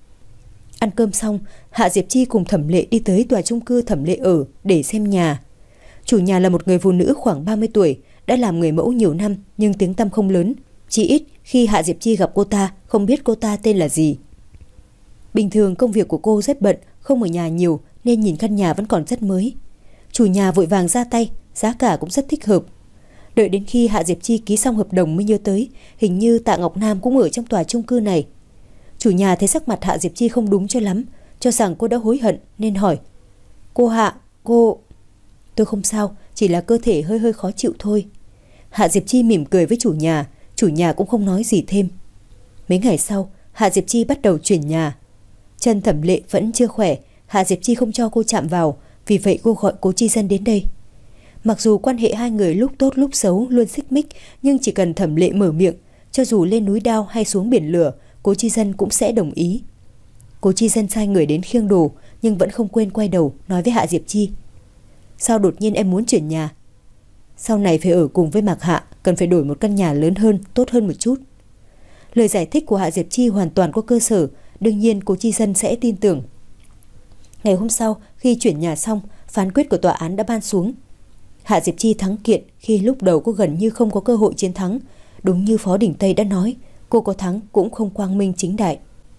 Ăn cơm xong, Hạ Diệp Chi cùng Thẩm Lệ đi tới tòa chung cư Thẩm Lệ ở để xem nhà. Chủ nhà là một người phụ nữ khoảng ba mươi tuổi, đã làm người mẫu nhiều năm nhưng tiếng tăm không lớn. Chỉ ít khi Hạ Diệp Chi gặp cô ta, không biết cô ta tên là gì. Bình thường công việc của cô rất bận, không ở nhà nhiều nên nhìn căn nhà vẫn còn rất mới. Chủ nhà vội vàng ra tay, giá cả cũng rất thích hợp. Đợi đến khi Hạ Diệp Chi ký xong hợp đồng mới nhớ tới, hình như Tạ Ngọc Nam cũng ở trong tòa chung cư này. Chủ nhà thấy sắc mặt Hạ Diệp Chi không đúng cho lắm, cho rằng cô đã hối hận nên hỏi: Cô Hạ, cô... Tôi không sao, chỉ là cơ thể hơi hơi khó chịu thôi. Hạ Diệp Chi mỉm cười với chủ nhà, chủ nhà cũng không nói gì thêm. Mấy ngày sau, Hạ Diệp Chi bắt đầu chuyển nhà. Chân Thẩm Lệ vẫn chưa khỏe, Hạ Diệp Chi không cho cô chạm vào, vì vậy cô gọi Cố Chi Dân đến đây. Mặc dù quan hệ hai người lúc tốt lúc xấu luôn xích mích, nhưng chỉ cần Thẩm Lệ mở miệng, cho dù lên núi đao hay xuống biển lửa, Cố Chi Dân cũng sẽ đồng ý. Cố Chi Dân sai người đến khiêng đồ, nhưng vẫn không quên quay đầu nói với Hạ Diệp Chi: Sao đột nhiên em muốn chuyển nhà? Sau này phải ở cùng với Mạc Hạ, cần phải đổi một căn nhà lớn hơn, tốt hơn một chút. Lời giải thích của Hạ Diệp Chi hoàn toàn có cơ sở, đương nhiên Cố Chi Dân sẽ tin tưởng. Ngày hôm sau, khi chuyển nhà xong, phán quyết của tòa án đã ban xuống. Hạ Diệp Chi thắng kiện khi lúc đầu cô gần như không có cơ hội chiến thắng. Đúng như Phó Đình Tây đã nói, cô có thắng cũng không quang minh chính đại.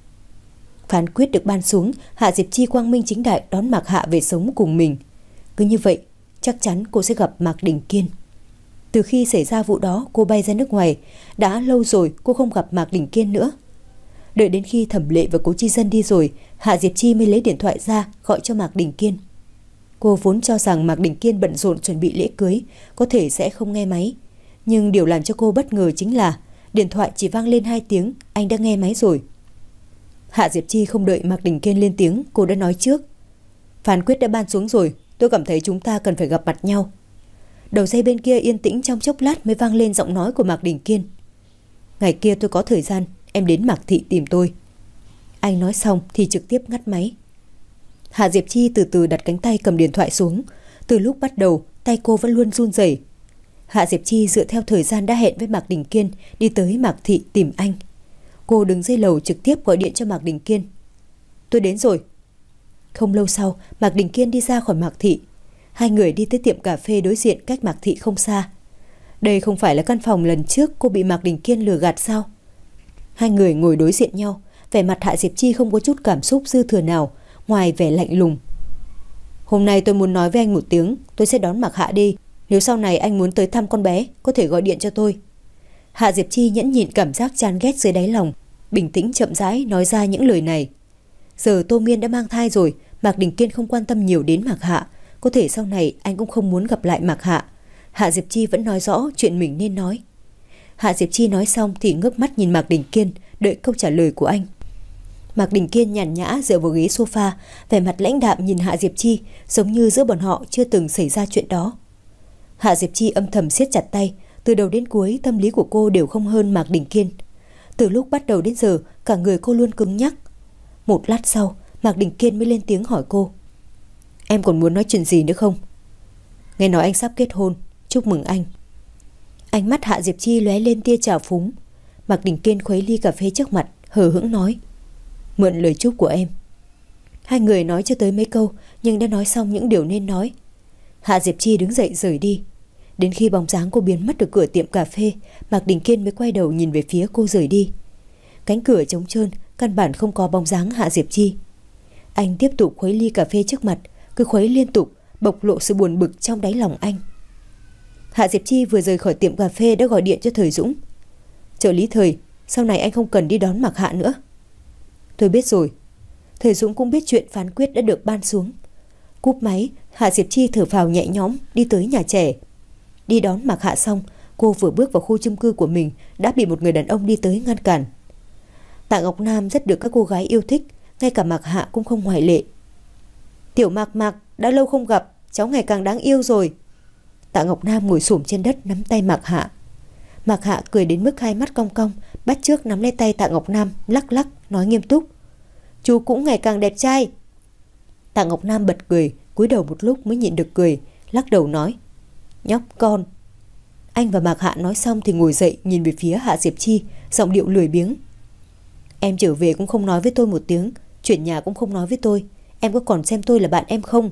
Phán quyết được ban xuống, Hạ Diệp Chi quang minh chính đại đón Mạc Hạ về sống cùng mình. Cứ như vậy, chắc chắn cô sẽ gặp Mạc Đình Kiên. Từ khi xảy ra vụ đó, cô bay ra nước ngoài. Đã lâu rồi cô không gặp Mạc Đình Kiên nữa. Đợi đến khi Thẩm Lệ và Cố Chi Dân đi rồi, Hạ Diệp Chi mới lấy điện thoại ra gọi cho Mạc Đình Kiên. Cô vốn cho rằng Mạc Đình Kiên bận rộn chuẩn bị lễ cưới, có thể sẽ không nghe máy. Nhưng điều làm cho cô bất ngờ chính là điện thoại chỉ vang lên hai tiếng, anh đã nghe máy rồi. Hạ Diệp Chi không đợi Mạc Đình Kiên lên tiếng, cô đã nói trước: Phán quyết đã ban xuống rồi, tôi cảm thấy chúng ta cần phải gặp mặt nhau. Đầu dây bên kia yên tĩnh trong chốc lát mới vang lên giọng nói của Mạc Đình Kiên: Ngày kia tôi có thời gian, em đến Mạc Thị tìm tôi. Anh nói xong thì trực tiếp ngắt máy. Hạ Diệp Chi từ từ đặt cánh tay cầm điện thoại xuống. Từ lúc bắt đầu, tay cô vẫn luôn run rẩy. Hạ Diệp Chi dựa theo thời gian đã hẹn với Mạc Đình Kiên đi tới Mạc Thị tìm anh. Cô đứng dưới lầu trực tiếp gọi điện cho Mạc Đình Kiên: Tôi đến rồi. Không lâu sau, Mạc Đình Kiên đi ra khỏi Mạc Thị. Hai người đi tới tiệm cà phê đối diện cách Mạc Thị không xa. Đây không phải là căn phòng lần trước cô bị Mạc Đình Kiên lừa gạt sao? Hai người ngồi đối diện nhau, vẻ mặt Hạ Diệp Chi không có chút cảm xúc dư thừa nào, ngoài vẻ lạnh lùng. Hôm nay tôi muốn nói với anh một tiếng, tôi sẽ đón Mạc Hạ đi. Nếu sau này anh muốn tới thăm con bé, có thể gọi điện cho tôi. Hạ Diệp Chi nhẫn nhịn cảm giác chán ghét dưới đáy lòng, bình tĩnh chậm rãi nói ra những lời này. Giờ Tô Miên đã mang thai rồi, Mạc Đình Kiên không quan tâm nhiều đến Mạc Hạ, có thể sau này anh cũng không muốn gặp lại Mạc Hạ. Hạ Diệp Chi vẫn nói rõ chuyện mình nên nói. Hạ Diệp Chi nói xong thì ngước mắt nhìn Mạc Đình Kiên, đợi câu trả lời của anh. Mạc Đình Kiên nhàn nhã dựa vào ghế sofa, vẻ mặt lãnh đạm nhìn Hạ Diệp Chi, giống như giữa bọn họ chưa từng xảy ra chuyện đó. Hạ Diệp Chi âm thầm siết chặt tay, từ đầu đến cuối tâm lý của cô đều không hơn Mạc Đình Kiên. Từ lúc bắt đầu đến giờ, cả người cô luôn cứng nhắc. Một lát sau, Mạc Đình Kiên mới lên tiếng hỏi cô: Em còn muốn nói chuyện gì nữa không? Nghe nói anh sắp kết hôn, chúc mừng anh. Ánh mắt Hạ Diệp Chi lóe lên tia trào phúng. Mạc Đình Kiên khuấy ly cà phê trước mặt, hờ hững nói: Mượn lời chúc của em. Hai người nói chưa tới mấy câu, nhưng đã nói xong những điều nên nói. Hạ Diệp Chi đứng dậy rời đi. Đến khi bóng dáng cô biến mất được cửa tiệm cà phê, Mạc Đình Kiên mới quay đầu nhìn về phía cô rời đi. Cánh cửa trống trơn, căn bản không có bóng dáng Hạ Diệp Chi. Anh tiếp tục khuấy ly cà phê trước mặt, cứ khuấy liên tục, bộc lộ sự buồn bực trong đáy lòng anh. Hạ Diệp Chi vừa rời khỏi tiệm cà phê đã gọi điện cho Thời Dũng: Trợ lý Thời, sau này anh không cần đi đón Mạc Hạ nữa. Tôi biết rồi. Thời Dũng cũng biết chuyện phán quyết đã được ban xuống. Cúp máy, Hạ Diệp Chi thở phào nhẹ nhõm đi tới nhà trẻ. Đi đón Mạc Hạ xong, cô vừa bước vào khu chung cư của mình đã bị một người đàn ông đi tới ngăn cản. Tạ Ngọc Nam rất được các cô gái yêu thích, ngay cả Mạc Hạ cũng không ngoại lệ. Tiểu Mạc Mạc, đã lâu không gặp, cháu ngày càng đáng yêu rồi. Tạ Ngọc Nam ngồi xổm trên đất nắm tay Mạc Hạ. Mạc Hạ cười đến mức hai mắt cong cong, bắt chước nắm lấy tay Tạ Ngọc Nam, lắc lắc, nói nghiêm túc. Chú cũng ngày càng đẹp trai. Tạ Ngọc Nam bật cười, cúi đầu một lúc mới nhịn được cười, lắc đầu nói. Nhóc con. Anh và Mạc Hạ nói xong thì ngồi dậy nhìn về phía Hạ Diệp Chi, giọng điệu lười biếng. Em trở về cũng không nói với tôi một tiếng, chuyển nhà cũng không nói với tôi. Em có còn xem tôi là bạn em không?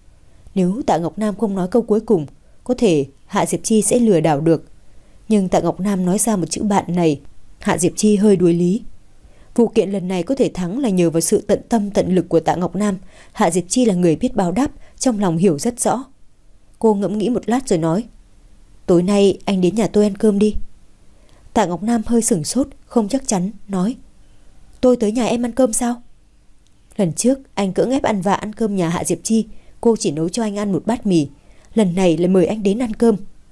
Nếu Tạ Ngọc Nam không nói câu cuối cùng, có thể Hạ Diệp Chi sẽ lừa đảo được. Nhưng Tạ Ngọc Nam nói ra một chữ bạn này, Hạ Diệp Chi hơi đuối lý. Vụ kiện lần này có thể thắng là nhờ vào sự tận tâm tận lực của Tạ Ngọc Nam. Hạ Diệp Chi là người biết báo đáp, trong lòng hiểu rất rõ. Cô ngẫm nghĩ một lát rồi nói. Tối nay anh đến nhà tôi ăn cơm đi. Tạ Ngọc Nam hơi sửng sốt, không chắc chắn, nói. Tôi tới nhà em ăn cơm sao? Lần trước anh cưỡng ép ăn vạ ăn cơm nhà Hạ Diệp Chi, cô chỉ nấu cho anh ăn một bát mì. Lần này lại mời anh đến ăn cơm.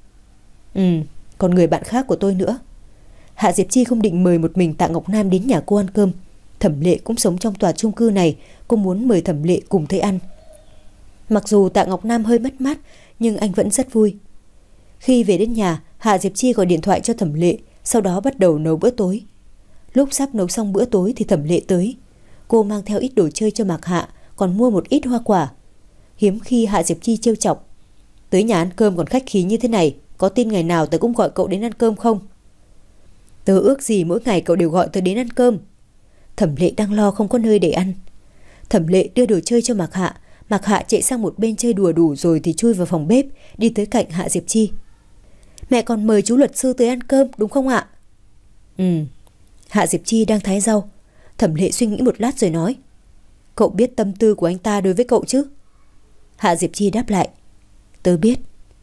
Ừ, còn người bạn khác của tôi nữa. Hạ Diệp Chi không định mời một mình Tạ Ngọc Nam đến nhà cô ăn cơm. Thẩm Lệ cũng sống trong tòa chung cư này, cô muốn mời Thẩm Lệ cùng tới ăn. Mặc dù Tạ Ngọc Nam hơi mất mát, nhưng anh vẫn rất vui. Khi về đến nhà, Hạ Diệp Chi gọi điện thoại cho Thẩm Lệ, sau đó bắt đầu nấu bữa tối. Lúc sắp nấu xong bữa tối thì Thẩm Lệ tới. Cô mang theo ít đồ chơi cho Mạc Hạ, còn mua một ít hoa quả. Hiếm khi Hạ Diệp Chi trêu chọc. Tới nhà ăn cơm còn khách khí như thế này, có tin ngày nào tớ cũng gọi cậu đến ăn cơm không? Tớ ước gì mỗi ngày cậu đều gọi tớ đến ăn cơm. Thẩm Lệ đang lo không có nơi để ăn. Thẩm Lệ đưa đồ chơi cho Mạc Hạ. Mạc Hạ chạy sang một bên chơi đùa đủ rồi thì chui vào phòng bếp, đi tới cạnh Hạ Diệp Chi. Mẹ còn mời chú luật sư tới ăn cơm đúng không ạ? Ừ. Hạ Diệp Chi đang thái rau. Thẩm Lệ suy nghĩ một lát rồi nói. Cậu biết tâm tư của anh ta đối với cậu chứ? Hạ Diệp Chi đáp lại. Tớ biết.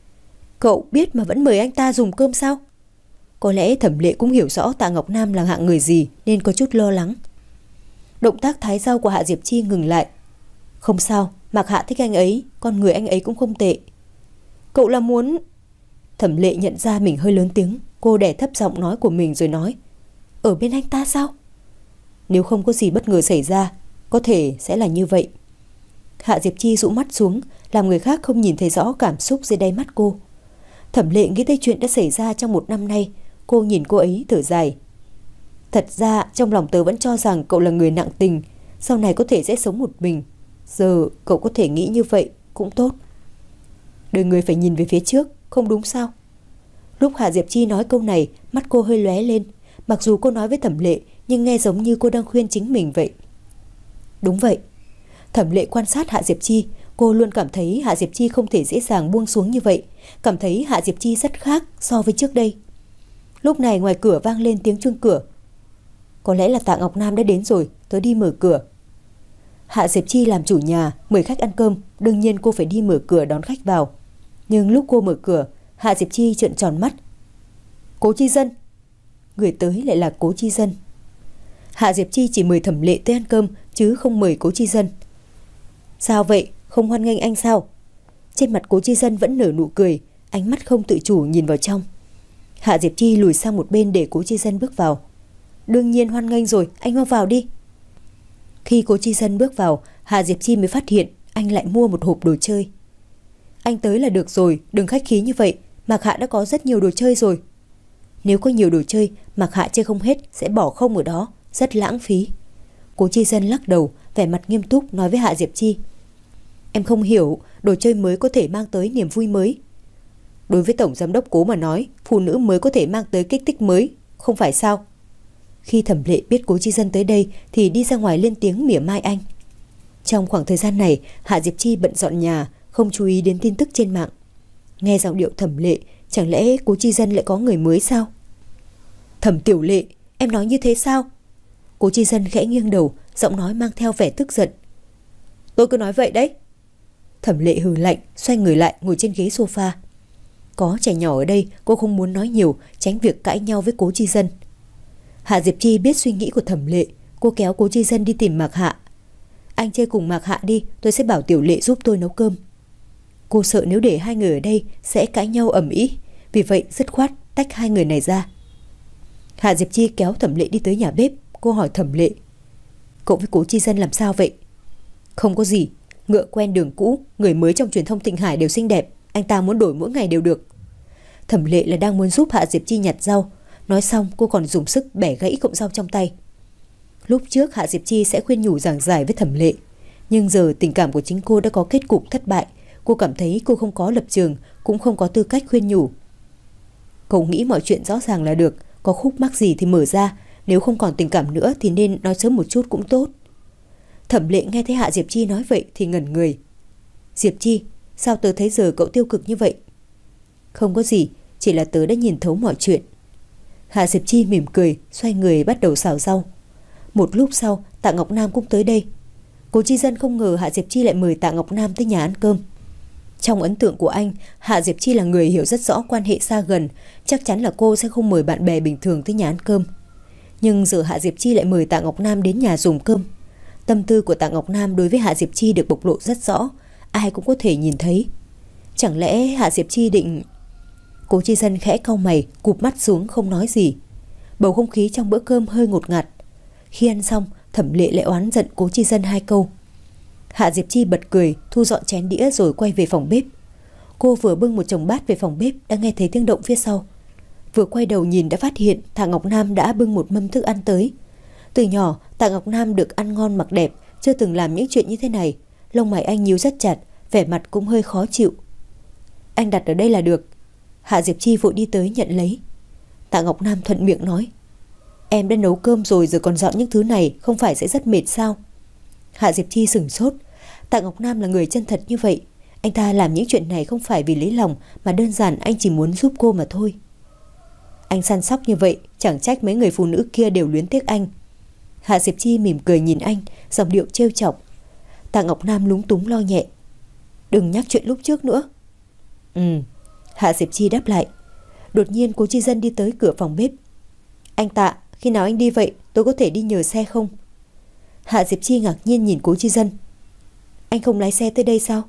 Cậu biết mà vẫn mời anh ta dùng cơm sao? Có lẽ Thẩm Lệ cũng hiểu rõ Tạ Ngọc Nam là hạng người gì nên có chút lo lắng. Động tác thái rau của Hạ Diệp Chi ngừng lại. Không sao, Mạc Hạ thích anh ấy, con người anh ấy cũng không tệ. Cậu là muốn... Thẩm Lệ nhận ra mình hơi lớn tiếng, cô đè thấp giọng nói của mình rồi nói. Ở bên anh ta sao? Nếu không có gì bất ngờ xảy ra, có thể sẽ là như vậy. Hạ Diệp Chi rũ mắt xuống, làm người khác không nhìn thấy rõ cảm xúc dưới đáy mắt cô. Thẩm Lệ nghĩ tới chuyện đã xảy ra trong một năm nay. Cô nhìn cô ấy thở dài. Thật ra trong lòng tớ vẫn cho rằng cậu là người nặng tình, sau này có thể sẽ sống một mình. Giờ cậu có thể nghĩ như vậy cũng tốt. Đời người phải nhìn về phía trước, không đúng sao? Lúc Hạ Diệp Chi nói câu này, mắt cô hơi lóe lên. Mặc dù cô nói với Thẩm Lệ, nhưng nghe giống như cô đang khuyên chính mình vậy. Đúng vậy. Thẩm Lệ quan sát Hạ Diệp Chi, cô luôn cảm thấy Hạ Diệp Chi không thể dễ dàng buông xuống như vậy, cảm thấy Hạ Diệp Chi rất khác so với trước đây. Lúc này ngoài cửa vang lên tiếng chuông cửa. Có lẽ là Tạ Ngọc Nam đã đến rồi, tớ đi mở cửa. Hạ Diệp Chi làm chủ nhà, mời khách ăn cơm, đương nhiên cô phải đi mở cửa đón khách vào. Nhưng lúc cô mở cửa, Hạ Diệp Chi trợn tròn mắt. Cố Chi Dân. Người tới lại là Cố Chi Dân. Hạ Diệp Chi chỉ mời Thẩm Lệ tới ăn cơm, chứ không mời Cố Chi Dân. Sao vậy, không hoan nghênh anh sao? Trên mặt Cố Chi Dân vẫn nở nụ cười, ánh mắt không tự chủ nhìn vào trong. Hạ Diệp Chi lùi sang một bên để Cố Chi Dân bước vào. Đương nhiên hoan nghênh rồi, anh mau vào đi. Khi Cố Chi Dân bước vào, Hạ Diệp Chi mới phát hiện anh lại mua một hộp đồ chơi. Anh tới là được rồi, đừng khách khí như vậy, Mạc Hạ đã có rất nhiều đồ chơi rồi. Nếu có nhiều đồ chơi, Mạc Hạ chơi không hết sẽ bỏ không ở đó, rất lãng phí. Cố Chi Dân lắc đầu, vẻ mặt nghiêm túc nói với Hạ Diệp Chi. Em không hiểu, đồ chơi mới có thể mang tới niềm vui mới. Đối với Tổng Giám đốc Cố mà nói, phụ nữ mới có thể mang tới kích thích mới, không phải sao? Khi Thẩm Lệ biết Cố Chi Dân tới đây thì đi ra ngoài lên tiếng mỉa mai anh. Trong khoảng thời gian này, Hạ Diệp Chi bận dọn nhà, không chú ý đến tin tức trên mạng. Nghe giọng điệu Thẩm Lệ, chẳng lẽ Cố Chi Dân lại có người mới sao? Thẩm Tiểu Lệ, em nói như thế sao? Cố Chi Dân khẽ nghiêng đầu, giọng nói mang theo vẻ tức giận. Tôi cứ nói vậy đấy. Thẩm Lệ hừ lạnh, xoay người lại ngồi trên ghế sofa. Có trẻ nhỏ ở đây, cô không muốn nói nhiều, tránh việc cãi nhau với Cố Chi Dân. Hạ Diệp Chi biết suy nghĩ của Thẩm Lệ, Cô kéo Cố Chi Dân đi tìm Mạc Hạ. Anh chơi cùng Mạc Hạ đi, tôi sẽ bảo Tiểu Lệ giúp tôi nấu cơm. Cô sợ nếu để hai người ở đây sẽ cãi nhau ầm ĩ, vì vậy dứt khoát tách hai người này ra. Hạ Diệp Chi kéo Thẩm Lệ đi tới nhà bếp. Cô hỏi Thẩm Lệ: Cậu với Cố Chi Dân làm sao vậy? Không có gì, ngựa quen đường cũ, người mới trong truyền thông Thịnh Hải đều xinh đẹp, anh ta muốn đổi mỗi ngày đều được. Thẩm Lệ là đang muốn giúp Hạ Diệp Chi nhặt rau. Nói xong cô còn dùng sức bẻ gãy cọng rau trong tay. Lúc trước Hạ Diệp Chi sẽ khuyên nhủ giảng giải với Thẩm Lệ, nhưng giờ tình cảm của chính cô đã có kết cục thất bại. Cô cảm thấy cô không có lập trường, cũng không có tư cách khuyên nhủ. Cậu nghĩ mọi chuyện rõ ràng là được, có khúc mắc gì thì mở ra, nếu không còn tình cảm nữa thì nên nói sớm một chút cũng tốt. Thẩm Lệ nghe thấy Hạ Diệp Chi nói vậy thì ngẩn người. Diệp Chi, sao tớ thấy giờ cậu tiêu cực như vậy? Không có gì, chỉ là tớ đã nhìn thấu mọi chuyện. Hạ Diệp Chi mỉm cười, xoay người bắt đầu xào rau. Một lúc sau, Tạ Ngọc Nam cũng tới đây. Cố Chi Dân không ngờ Hạ Diệp Chi lại mời Tạ Ngọc Nam tới nhà ăn cơm. Trong ấn tượng của anh, Hạ Diệp Chi là người hiểu rất rõ quan hệ xa gần, chắc chắn là cô sẽ không mời bạn bè bình thường tới nhà ăn cơm. Nhưng giờ Hạ Diệp Chi lại mời Tạ Ngọc Nam đến nhà dùng cơm. Tâm tư của Tạ Ngọc Nam đối với Hạ Diệp Chi được bộc lộ rất rõ, ai cũng có thể nhìn thấy. Chẳng lẽ Hạ Diệp Chi định... Cố Chi Dân khẽ cau mày, cụp mắt xuống không nói gì. Bầu không khí trong bữa cơm hơi ngột ngạt. Khi ăn xong, Thẩm Lệ lại oán giận Cố Chi Dân hai câu. Hạ Diệp Chi bật cười, thu dọn chén đĩa rồi quay về phòng bếp. Cô vừa bưng một chồng bát về phòng bếp đã nghe thấy tiếng động phía sau. Vừa quay đầu nhìn đã phát hiện Tạ Ngọc Nam đã bưng một mâm thức ăn tới. Từ nhỏ, Tạ Ngọc Nam được ăn ngon mặc đẹp, chưa từng làm những chuyện như thế này. Lông mày anh nhíu rất chặt, vẻ mặt cũng hơi khó chịu. Anh đặt ở đây là được. Hạ Diệp Chi vội đi tới nhận lấy. Tạ Ngọc Nam thuận miệng nói: Em đã nấu cơm rồi giờ còn dọn những thứ này, không phải sẽ rất mệt sao? Hạ Diệp Chi sửng sốt. Tạ Ngọc Nam là người chân thật như vậy. Anh ta làm những chuyện này không phải vì lấy lòng, mà đơn giản anh chỉ muốn giúp cô mà thôi. Anh săn sóc như vậy, chẳng trách mấy người phụ nữ kia đều luyến tiếc anh. Hạ Diệp Chi mỉm cười nhìn anh, giọng điệu trêu chọc. Tạ Ngọc Nam lúng túng lo nhẹ: Đừng nhắc chuyện lúc trước nữa. Ừ. Hạ Diệp Chi đáp lại. Đột nhiên Cố Chi Dân đi tới cửa phòng bếp. Anh Tạ, khi nào anh đi vậy, tôi có thể đi nhờ xe không? Hạ Diệp Chi ngạc nhiên nhìn Cố Chi Dân. Anh không lái xe tới đây sao?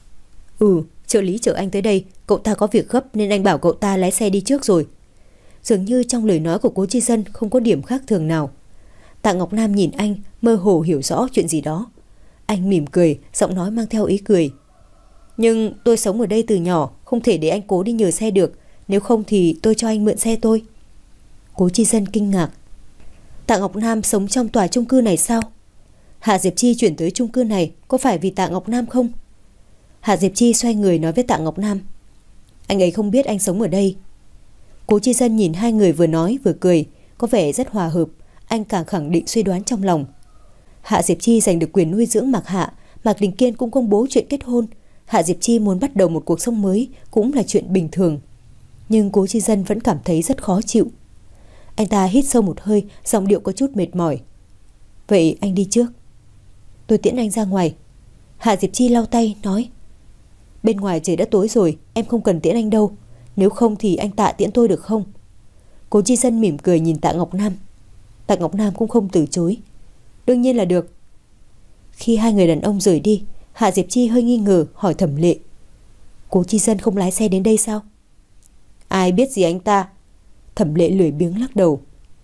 Ừ, trợ lý chở anh tới đây, cậu ta có việc gấp nên anh bảo cậu ta lái xe đi trước rồi. Dường như trong lời nói của Cố Chi Dân không có điểm khác thường nào. Tạ Ngọc Nam nhìn anh, mơ hồ hiểu rõ chuyện gì đó. Anh mỉm cười, giọng nói mang theo ý cười. Nhưng tôi sống ở đây từ nhỏ, không thể để anh Cố đi nhờ xe được. Nếu không thì tôi cho anh mượn xe tôi. Cố Chi Dân kinh ngạc. Tạ Ngọc Nam sống trong tòa chung cư này sao? Hạ Diệp Chi chuyển tới chung cư này có phải vì Tạ Ngọc Nam không? Hạ Diệp Chi xoay người nói với Tạ Ngọc Nam. Anh ấy không biết anh sống ở đây. Cố Chi Dân nhìn hai người vừa nói vừa cười, có vẻ rất hòa hợp. Anh càng khẳng định suy đoán trong lòng. Hạ Diệp Chi giành được quyền nuôi dưỡng Mạc Hạ, Mạc Đình Kiên cũng công bố chuyện kết hôn. Hạ Diệp Chi muốn bắt đầu một cuộc sống mới cũng là chuyện bình thường. Nhưng Cố Chi Dân vẫn cảm thấy rất khó chịu. Anh ta hít sâu một hơi, giọng điệu có chút mệt mỏi. Vậy anh đi trước. Tôi tiễn anh ra ngoài. Hạ Diệp Chi lau tay nói. Bên ngoài trời đã tối rồi, em không cần tiễn anh đâu. Nếu không thì anh Tạ tiễn tôi được không? Cố Chi Dân mỉm cười nhìn Tạ Ngọc Nam. Tạ Ngọc Nam cũng không từ chối. Đương nhiên là được. Khi hai người đàn ông rời đi, Hạ Diệp Chi hơi nghi ngờ hỏi Thẩm Lệ. Cố Chi Dân không lái xe đến đây sao? Ai biết gì anh ta? Thẩm Lệ lười biếng lắc đầu.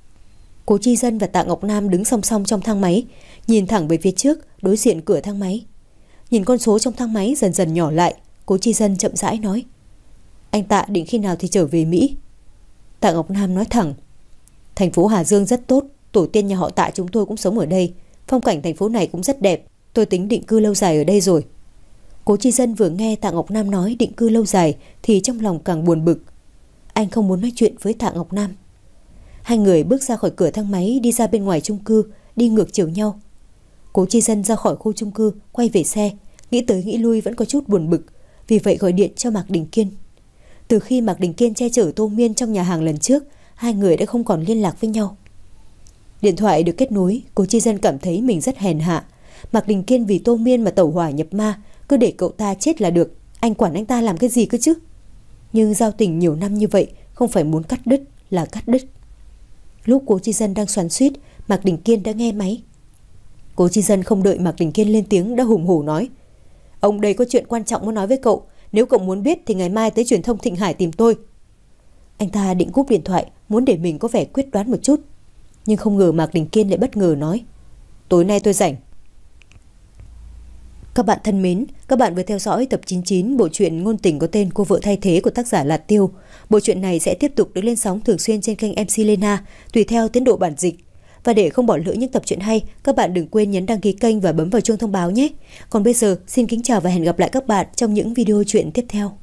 Cố Chi Dân và Tạ Ngọc Nam đứng song song trong thang máy, nhìn thẳng về phía trước, đối diện cửa thang máy. Nhìn con số trong thang máy dần dần nhỏ lại, Cố Chi Dân chậm rãi nói. Anh Tạ định khi nào thì trở về Mỹ? Tạ Ngọc Nam nói thẳng. Thành phố Hà Dương rất tốt, tổ tiên nhà họ Tạ chúng tôi cũng sống ở đây. Phong cảnh thành phố này cũng rất đẹp, tôi tính định cư lâu dài ở đây rồi. Cố Chi Dân vừa nghe Tạ Ngọc Nam nói định cư lâu dài thì trong lòng càng buồn bực. Anh không muốn nói chuyện với Tạ Ngọc Nam. Hai người bước ra khỏi cửa thang máy, đi ra bên ngoài chung cư, đi ngược chiều nhau. Cố Chi Dân ra khỏi khu chung cư, quay về xe, nghĩ tới nghĩ lui vẫn có chút buồn bực, vì vậy gọi điện cho Mạc Đình Kiên. Từ khi Mạc Đình Kiên che chở Tô Miên trong nhà hàng lần trước, hai người đã không còn liên lạc với nhau. Điện thoại được kết nối, Cố Chi Dân cảm thấy mình rất hèn hạ. Mạc Đình Kiên vì Tô Miên mà tẩu hỏa nhập ma, cứ để cậu ta chết là được, anh quản anh ta làm cái gì cơ chứ? Nhưng giao tình nhiều năm như vậy, không phải muốn cắt đứt là cắt đứt. Lúc Cố Chi Dân đang xoắn xuýt, Mạc Đình Kiên đã nghe máy. Cố Chi Dân không đợi Mạc Đình Kiên lên tiếng đã hùng hổ nói: Ông đây có chuyện quan trọng muốn nói với cậu. Nếu cậu muốn biết thì ngày mai tới truyền thông Thịnh Hải tìm tôi. Anh ta định cúp điện thoại, muốn để mình có vẻ quyết đoán một chút. Nhưng không ngờ Mạc Đình Kiên lại bất ngờ nói: Tối nay tôi rảnh. Các bạn thân mến, các bạn vừa theo dõi tập chín mươi chín bộ truyện ngôn tình có tên Cô vợ thay thế của tác giả Lạt Tiêu. Bộ truyện này sẽ tiếp tục được lên sóng thường xuyên trên kênh em xê Lena, tùy theo tiến độ bản dịch. Và để không bỏ lỡ những tập truyện hay, các bạn đừng quên nhấn đăng ký kênh và bấm vào chuông thông báo nhé. Còn bây giờ, xin kính chào và hẹn gặp lại các bạn trong những video truyện tiếp theo.